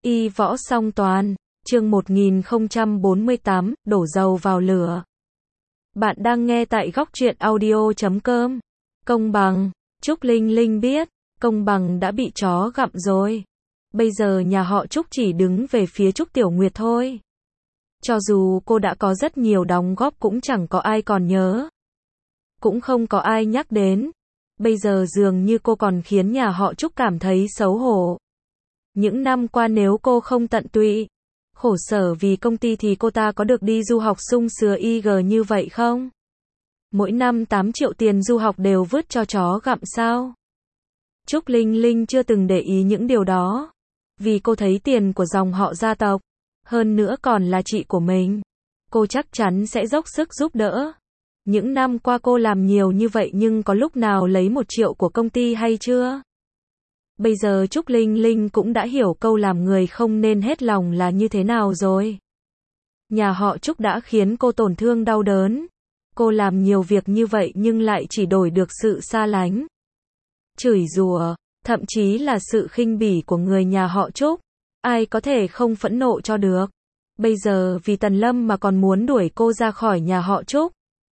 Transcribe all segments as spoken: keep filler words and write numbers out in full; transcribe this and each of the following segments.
Y võ song toàn, chương một nghìn không trăm bốn mươi tám, đổ dầu vào lửa. Bạn đang nghe tại góc truyện audio chấm com. Công bằng, Trúc Linh Linh biết, Công bằng đã bị chó gặm rồi. Bây giờ nhà họ Trúc chỉ đứng về phía Trúc Tiểu Nguyệt thôi. Cho dù cô đã có rất nhiều đóng góp cũng chẳng có ai còn nhớ. Cũng không có ai nhắc đến. Bây giờ dường như cô còn khiến nhà họ Trúc cảm thấy xấu hổ. Những năm qua nếu cô không tận tụy, khổ sở vì công ty thì cô ta có được đi du học sung sướng i giê như vậy không? Mỗi năm tám triệu tiền du học đều vứt cho chó gặm sao? Trúc Linh Linh chưa từng để ý những điều đó. Vì cô thấy tiền của dòng họ gia tộc, hơn nữa còn là chị của mình. Cô chắc chắn sẽ dốc sức giúp đỡ. Những năm qua cô làm nhiều như vậy nhưng có lúc nào lấy một triệu của công ty hay chưa? Bây giờ Trúc Linh Linh cũng đã hiểu câu làm người không nên hết lòng là như thế nào rồi. Nhà họ Trúc đã khiến cô tổn thương đau đớn. Cô làm nhiều việc như vậy nhưng lại chỉ đổi được sự xa lánh, chửi rủa, thậm chí là sự khinh bỉ của người nhà họ Trúc. Ai có thể không phẫn nộ cho được. Bây giờ vì Tần Lâm mà còn muốn đuổi cô ra khỏi nhà họ Trúc.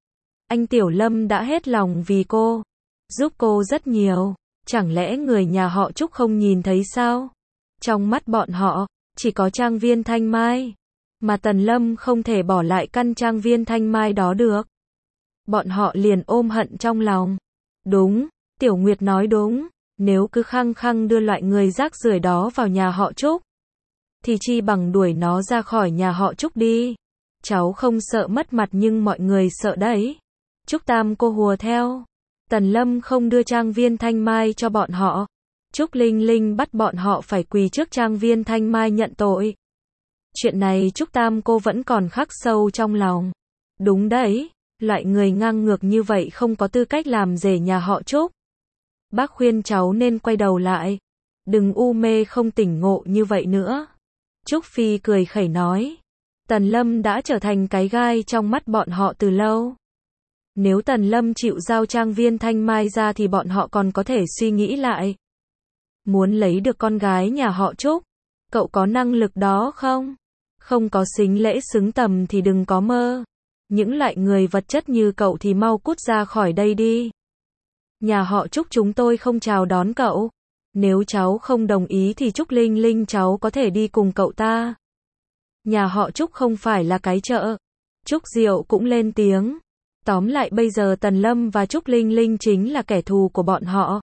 Anh Tiểu Lâm đã hết lòng vì cô, giúp cô rất nhiều. Chẳng lẽ người nhà họ Trúc không nhìn thấy sao? Trong mắt bọn họ, chỉ có trang viên Thanh Mai. Mà Tần Lâm không thể bỏ lại căn trang viên Thanh Mai đó được. Bọn họ liền ôm hận trong lòng. Đúng, Tiểu Nguyệt nói đúng. Nếu cứ khăng khăng đưa loại người rác rưởi đó vào nhà họ Trúc, thì chi bằng đuổi nó ra khỏi nhà họ Trúc đi. Cháu không sợ mất mặt nhưng mọi người sợ đấy. Trúc Tam cô hùa theo. Tần Lâm không đưa trang viên Thanh Mai cho bọn họ. Trúc Linh Linh bắt bọn họ phải quỳ trước trang viên Thanh Mai nhận tội. Chuyện này Trúc Tam cô vẫn còn khắc sâu trong lòng. Đúng đấy, loại người ngang ngược như vậy không có tư cách làm rể nhà họ Trúc. Bác khuyên cháu nên quay đầu lại. Đừng u mê không tỉnh ngộ như vậy nữa. Trúc Phi cười khẩy nói. Tần Lâm đã trở thành cái gai trong mắt bọn họ từ lâu. Nếu Tần Lâm chịu giao trang viên Thanh Mai ra thì bọn họ còn có thể suy nghĩ lại. Muốn lấy được con gái nhà họ Trúc, cậu có năng lực đó không? Không có xính lễ xứng tầm thì đừng có mơ. Những loại người vật chất như cậu thì mau cút ra khỏi đây đi. Nhà họ Trúc chúng tôi không chào đón cậu. Nếu cháu không đồng ý thì Trúc Linh Linh cháu có thể đi cùng cậu ta. Nhà họ Trúc không phải là cái chợ. Trúc Diệu cũng lên tiếng. Tóm lại bây giờ Tần Lâm và Trúc Linh Linh chính là kẻ thù của bọn họ.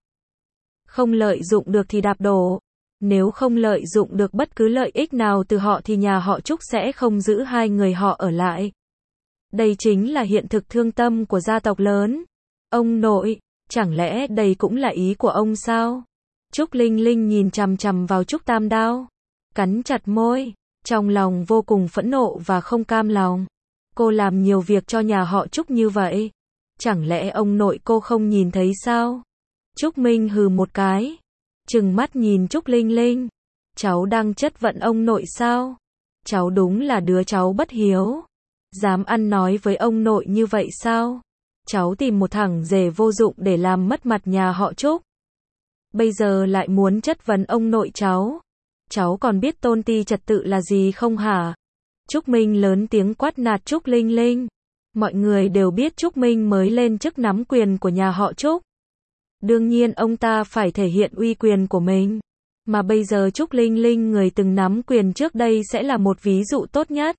Không lợi dụng được thì đạp đổ. Nếu không lợi dụng được bất cứ lợi ích nào từ họ thì nhà họ Trúc sẽ không giữ hai người họ ở lại. Đây chính là hiện thực thương tâm của gia tộc lớn. Ông nội, chẳng lẽ đây cũng là ý của ông sao? Trúc Linh Linh nhìn chằm chằm vào Trúc Tam Đao, cắn chặt môi, trong lòng vô cùng phẫn nộ và không cam lòng. Cô làm nhiều việc cho nhà họ Trúc như vậy, chẳng lẽ ông nội cô không nhìn thấy sao? Trúc Minh hừ một cái, trừng mắt nhìn Trúc Linh Linh. Cháu đang chất vấn ông nội sao? Cháu đúng là đứa cháu bất hiếu. Dám ăn nói với ông nội như vậy sao? Cháu tìm một thằng rể vô dụng để làm mất mặt nhà họ Trúc. Bây giờ lại muốn chất vấn ông nội cháu. Cháu còn biết tôn ti trật tự là gì không hả? Trúc Minh lớn tiếng quát nạt Trúc Linh Linh. Mọi người đều biết Trúc Minh mới lên chức nắm quyền của nhà họ Trúc. Đương nhiên ông ta phải thể hiện uy quyền của mình. Mà bây giờ Trúc Linh Linh người từng nắm quyền trước đây sẽ là một ví dụ tốt nhất.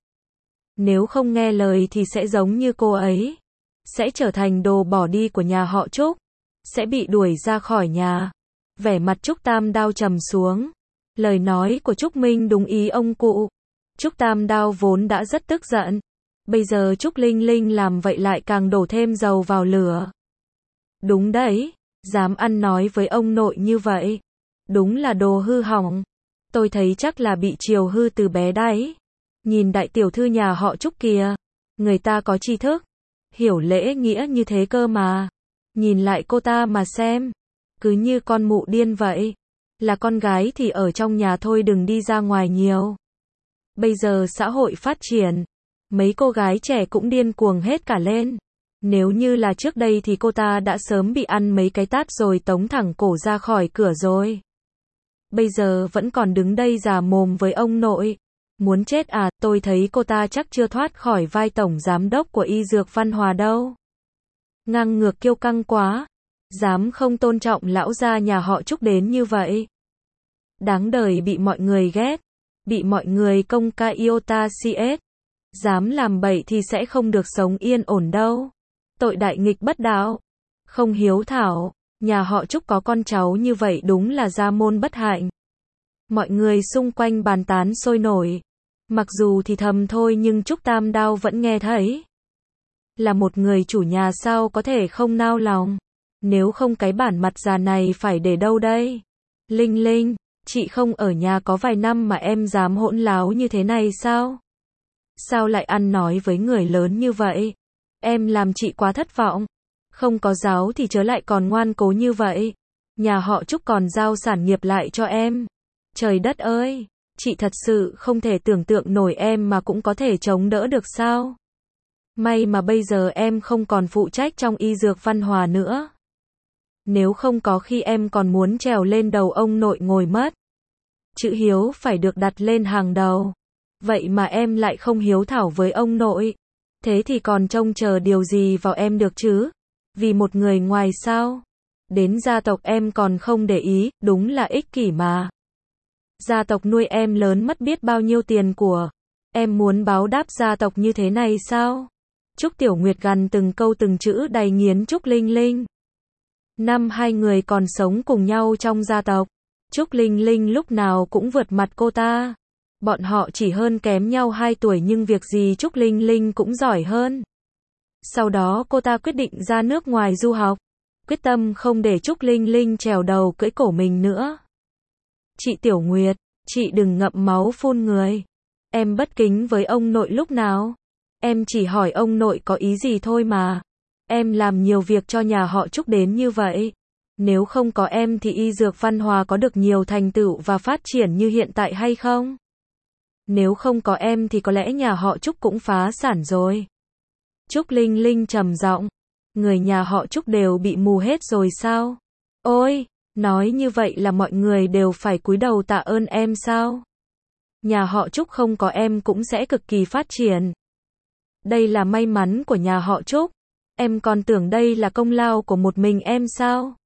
Nếu không nghe lời thì sẽ giống như cô ấy. Sẽ trở thành đồ bỏ đi của nhà họ Trúc. Sẽ bị đuổi ra khỏi nhà. Vẻ mặt Trúc Tam Đao trầm xuống. Lời nói của Trúc Minh đúng ý ông cụ. Trúc Tam Đao vốn đã rất tức giận. Bây giờ Trúc Linh Linh làm vậy lại càng đổ thêm dầu vào lửa. Đúng đấy, dám ăn nói với ông nội như vậy. Đúng là đồ hư hỏng. Tôi thấy chắc là bị chiều hư từ bé đấy. Nhìn đại tiểu thư nhà họ Trúc kìa. Người ta có tri thức, hiểu lễ nghĩa như thế cơ mà. Nhìn lại cô ta mà xem. Cứ như con mụ điên vậy. Là con gái thì ở trong nhà thôi đừng đi ra ngoài nhiều. Bây giờ xã hội phát triển. Mấy cô gái trẻ cũng điên cuồng hết cả lên. Nếu như là trước đây thì cô ta đã sớm bị ăn mấy cái tát rồi tống thẳng cổ ra khỏi cửa rồi. bây giờ vẫn còn đứng đây già mồm với ông nội. Muốn chết à, tôi thấy cô ta chắc chưa thoát khỏi vai tổng giám đốc của Y Dược Văn Hòa đâu. Ngang ngược kiêu căng quá, dám không tôn trọng lão gia nhà họ Trúc đến như vậy. Đáng đời bị mọi người ghét, bị mọi người công ca iota cs. Dám làm bậy thì sẽ không được sống yên ổn đâu. Tội đại nghịch bất đạo, không hiếu thảo, nhà họ Trúc có con cháu như vậy đúng là gia môn bất hạnh. Mọi người xung quanh bàn tán sôi nổi. Mặc dù thì thầm thôi nhưng Trúc Tam Đao vẫn nghe thấy. Là một người chủ nhà sao có thể không nao lòng. Nếu không cái bản mặt già này phải để đâu đây? Linh Linh, chị không ở nhà có vài năm mà em dám hỗn láo như thế này sao? Sao lại ăn nói với người lớn như vậy? Em làm chị quá thất vọng. Không có giáo thì chớ lại còn ngoan cố như vậy. Nhà họ Trúc còn giao sản nghiệp lại cho em. Trời đất ơi, chị thật sự không thể tưởng tượng nổi em mà cũng có thể chống đỡ được sao? May mà bây giờ em không còn phụ trách trong Y Dược Văn Hòa nữa. Nếu không có khi em còn muốn trèo lên đầu ông nội ngồi mất. Chữ hiếu phải được đặt lên hàng đầu. Vậy mà em lại không hiếu thảo với ông nội. Thế thì còn trông chờ điều gì vào em được chứ? Vì một người ngoài sao? Đến gia tộc em còn không để ý, đúng là ích kỷ mà. Gia tộc nuôi em lớn mất biết bao nhiêu tiền của. Em muốn báo đáp gia tộc như thế này sao? Trúc Tiểu Nguyệt gằn từng câu từng chữ đầy nghiến Trúc Linh Linh. Năm hai người còn sống cùng nhau trong gia tộc. Trúc Linh Linh lúc nào cũng vượt mặt cô ta. Bọn họ chỉ hơn kém nhau hai tuổi nhưng việc gì Trúc Linh Linh cũng giỏi hơn. Sau đó cô ta quyết định ra nước ngoài du học. Quyết tâm không để Trúc Linh Linh trèo đầu cưỡi cổ mình nữa. Chị Tiểu Nguyệt, chị đừng ngậm máu phun người. Em bất kính với ông nội lúc nào? Em chỉ hỏi ông nội có ý gì thôi mà. Em làm nhiều việc cho nhà họ Trúc đến như vậy. Nếu không có em thì Y Dược Văn Hòa có được nhiều thành tựu và phát triển như hiện tại hay không? Nếu không có em thì có lẽ nhà họ Trúc cũng phá sản rồi. Trúc Linh Linh trầm giọng. Người nhà họ Trúc đều bị mù hết rồi sao? Ôi, nói như vậy là mọi người đều phải cúi đầu tạ ơn em sao? Nhà họ Trúc không có em cũng sẽ cực kỳ phát triển. Đây là may mắn của nhà họ Trúc. Em còn tưởng đây là công lao của một mình em sao?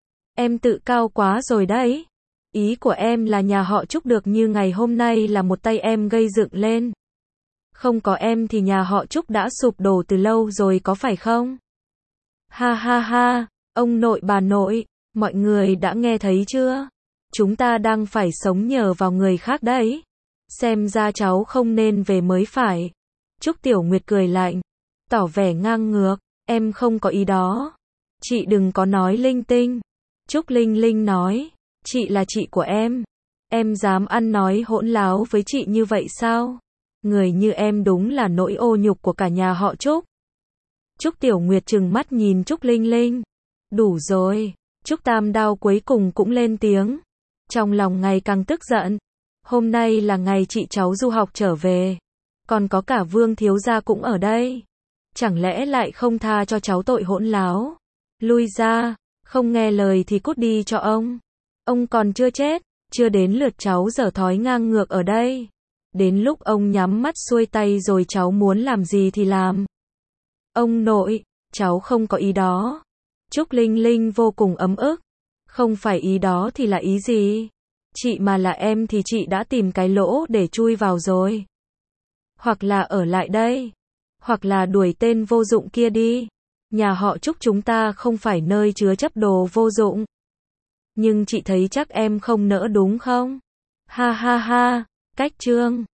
Em tự cao quá rồi đấy. Ý của em là nhà họ Trúc được như ngày hôm nay là một tay em gây dựng lên. Không có em thì nhà họ Trúc đã sụp đổ từ lâu rồi có phải không? Ha ha ha, ông nội bà nội, mọi người đã nghe thấy chưa? Chúng ta đang phải sống nhờ vào người khác đấy. Xem ra cháu không nên về mới phải. Trúc Tiểu Nguyệt cười lạnh, tỏ vẻ ngang ngược, em không có ý đó. Chị đừng có nói linh tinh. Trúc Linh Linh nói, chị là chị của em. Em dám ăn nói hỗn láo với chị như vậy sao? Người như em đúng là nỗi ô nhục của cả nhà họ Trúc. Trúc Tiểu Nguyệt trừng mắt nhìn Trúc Linh Linh. Đủ rồi, Trúc Tam Đao cuối cùng cũng lên tiếng. Trong lòng ngày càng tức giận. Hôm nay là ngày chị cháu du học trở về. Còn có cả Vương thiếu gia cũng ở đây. Chẳng lẽ lại không tha cho cháu tội hỗn láo? Lui ra, không nghe lời thì cút đi cho ông. Ông còn chưa chết, chưa đến lượt cháu giở thói ngang ngược ở đây. Đến lúc ông nhắm mắt xuôi tay rồi cháu muốn làm gì thì làm. Ông nội, cháu không có ý đó. Trúc Linh Linh vô cùng ấm ức. Không phải ý đó thì là ý gì? Chị mà là em thì chị đã tìm cái lỗ để chui vào rồi. Hoặc là ở lại đây. Hoặc là đuổi tên vô dụng kia đi. Nhà họ Trúc chúng ta không phải nơi chứa chấp đồ vô dụng. Nhưng chị thấy chắc em không nỡ đúng không? Ha ha ha, cách trương.